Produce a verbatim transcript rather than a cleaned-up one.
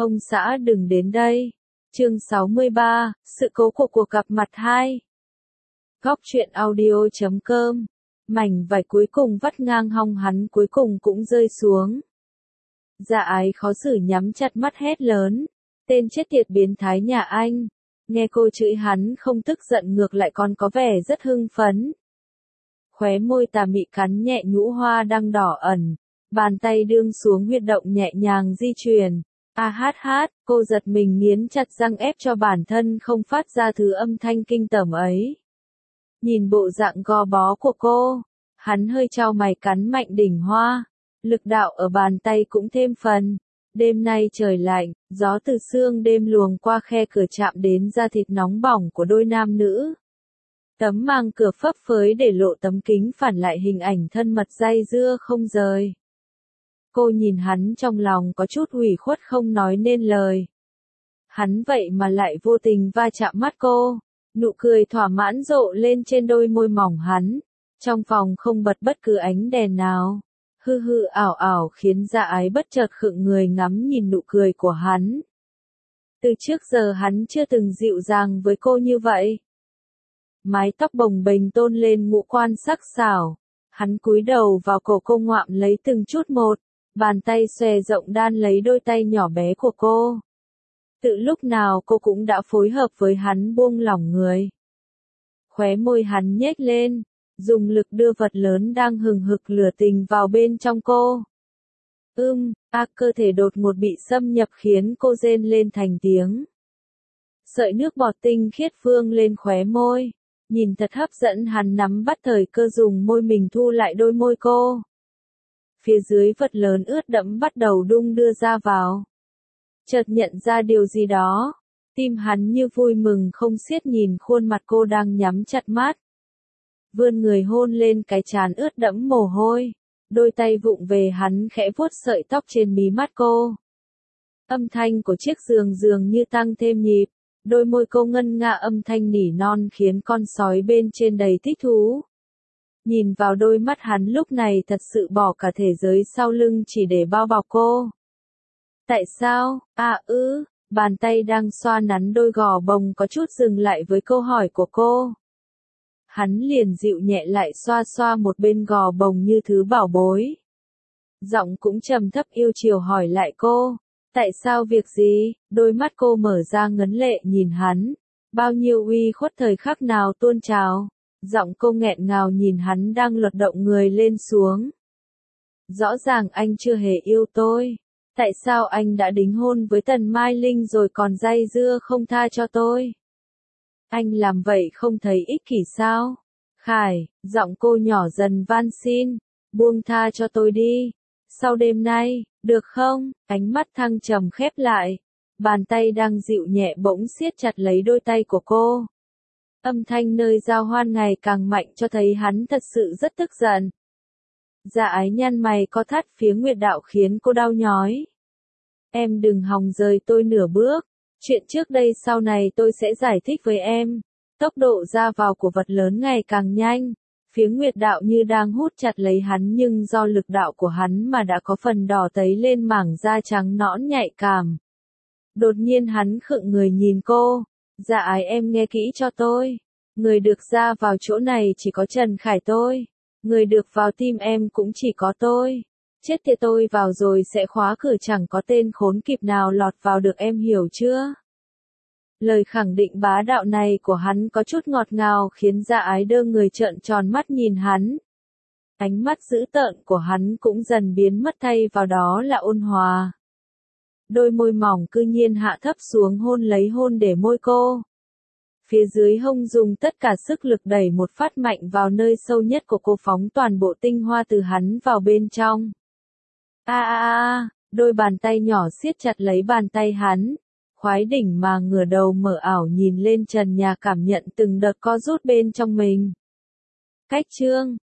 Ông xã đừng đến đây. Chương sáu mươi ba, sự cố của cuộc gặp mặt hai. Góc truyện audio chấm com. Mảnh vải cuối cùng vắt ngang hông hắn cuối cùng cũng rơi xuống. Dạ ái khó xử nhắm chặt mắt hét lớn. Tên chết tiệt biến thái nhà anh. Nghe cô chửi hắn không tức giận ngược lại còn có vẻ rất hưng phấn. Khóe môi tà mị cắn nhẹ nhũ hoa đang đỏ ẩn. Bàn tay đương xuống huyệt động nhẹ nhàng di chuyển. A hát hát, cô giật mình nghiến chặt răng ép cho bản thân không phát ra thứ âm thanh kinh tởm ấy. Nhìn bộ dạng gò bó của cô, hắn hơi chau mày cắn mạnh đỉnh hoa. Lực đạo ở bàn tay cũng thêm phần. Đêm nay trời lạnh, gió từ sương đêm luồng qua khe cửa chạm đến da thịt nóng bỏng của đôi nam nữ. Tấm màng cửa phấp phới để lộ tấm kính phản lại hình ảnh thân mật day dưa không rời. Cô nhìn hắn trong lòng có chút ủy khuất không nói nên lời. Hắn vậy mà lại vô tình va chạm mắt cô. Nụ cười thỏa mãn rộ lên trên đôi môi mỏng hắn. Trong phòng không bật bất cứ ánh đèn nào. Hư hư ảo ảo khiến dạ ái bất chợt khựng người ngắm nhìn nụ cười của hắn. Từ trước giờ hắn chưa từng dịu dàng với cô như vậy. Mái tóc bồng bềnh tôn lên ngũ quan sắc sảo. Hắn cúi đầu vào cổ cô ngoạm lấy từng chút một. Bàn tay xòe rộng đan lấy đôi tay nhỏ bé của cô. Tự lúc nào cô cũng đã phối hợp với hắn buông lỏng người. Khóe môi hắn nhếch lên, dùng lực đưa vật lớn đang hừng hực lửa tình vào bên trong cô. Ưm, a cơ thể đột ngột bị xâm nhập khiến cô rên lên thành tiếng. Sợi nước bọt tinh khiết vương lên khóe môi. Nhìn thật hấp dẫn hắn nắm bắt thời cơ dùng môi mình thu lại đôi môi cô. Phía dưới vật lớn ướt đẫm bắt đầu đung đưa ra vào. Chợt nhận ra điều gì đó. Tim hắn như vui mừng không xiết nhìn khuôn mặt cô đang nhắm chặt mắt. Vươn người hôn lên cái trán ướt đẫm mồ hôi. Đôi tay vụng về hắn khẽ vuốt sợi tóc trên mí mắt cô. Âm thanh của chiếc giường dường như tăng thêm nhịp. Đôi môi cô ngân nga âm thanh nỉ non khiến con sói bên trên đầy thích thú. Nhìn vào đôi mắt hắn lúc này thật sự bỏ cả thế giới sau lưng chỉ để bao bọc cô. Tại sao, à ư, bàn tay đang xoa nắn đôi gò bồng có chút dừng lại với câu hỏi của cô. Hắn liền dịu nhẹ lại xoa xoa một bên gò bồng như thứ bảo bối. Giọng cũng trầm thấp yêu chiều hỏi lại cô. Tại sao việc gì, đôi mắt cô mở ra ngấn lệ nhìn hắn. Bao nhiêu uy khuất thời khắc nào tuôn trào. Giọng cô nghẹn ngào nhìn hắn đang lật động người lên xuống. Rõ ràng anh chưa hề yêu tôi. Tại sao anh đã đính hôn với Tần Mai Linh rồi còn day dưa không tha cho tôi? Anh làm vậy không thấy ích kỷ sao? Khải, giọng cô nhỏ dần van xin. Buông tha cho tôi đi. Sau đêm nay, được không? Ánh mắt thăng trầm khép lại. Bàn tay đang dịu nhẹ bỗng siết chặt lấy đôi tay của cô. Âm thanh nơi giao hoan ngày càng mạnh cho thấy hắn thật sự rất tức giận. Dạ ái nhăn mày có thắt phía Nguyệt Đạo khiến cô đau nhói. Em đừng hòng rời tôi nửa bước. Chuyện trước đây sau này tôi sẽ giải thích với em. Tốc độ ra vào của vật lớn ngày càng nhanh. Phía Nguyệt Đạo như đang hút chặt lấy hắn nhưng do lực đạo của hắn mà đã có phần đỏ tấy lên mảng da trắng nõn nhạy cảm. Đột nhiên hắn khựng người nhìn cô. Dạ ái em nghe kỹ cho tôi. Người được ra vào chỗ này chỉ có Trần Khải tôi. Người được vào tim em cũng chỉ có tôi. Chết tiệt tôi vào rồi sẽ khóa cửa chẳng có tên khốn kịp nào lọt vào được em hiểu chưa? Lời khẳng định bá đạo này của hắn có chút ngọt ngào khiến dạ ái đơ người trợn tròn mắt nhìn hắn. Ánh mắt dữ tợn của hắn cũng dần biến mất thay vào đó là ôn hòa. Đôi môi mỏng cư nhiên hạ thấp xuống hôn lấy hôn để môi cô. Phía dưới hông dùng tất cả sức lực đẩy một phát mạnh vào nơi sâu nhất của cô phóng toàn bộ tinh hoa từ hắn vào bên trong. A a a, đôi bàn tay nhỏ siết chặt lấy bàn tay hắn. Khoái đỉnh mà ngửa đầu mở ảo nhìn lên trần nhà cảm nhận từng đợt co rút bên trong mình. Cách chương,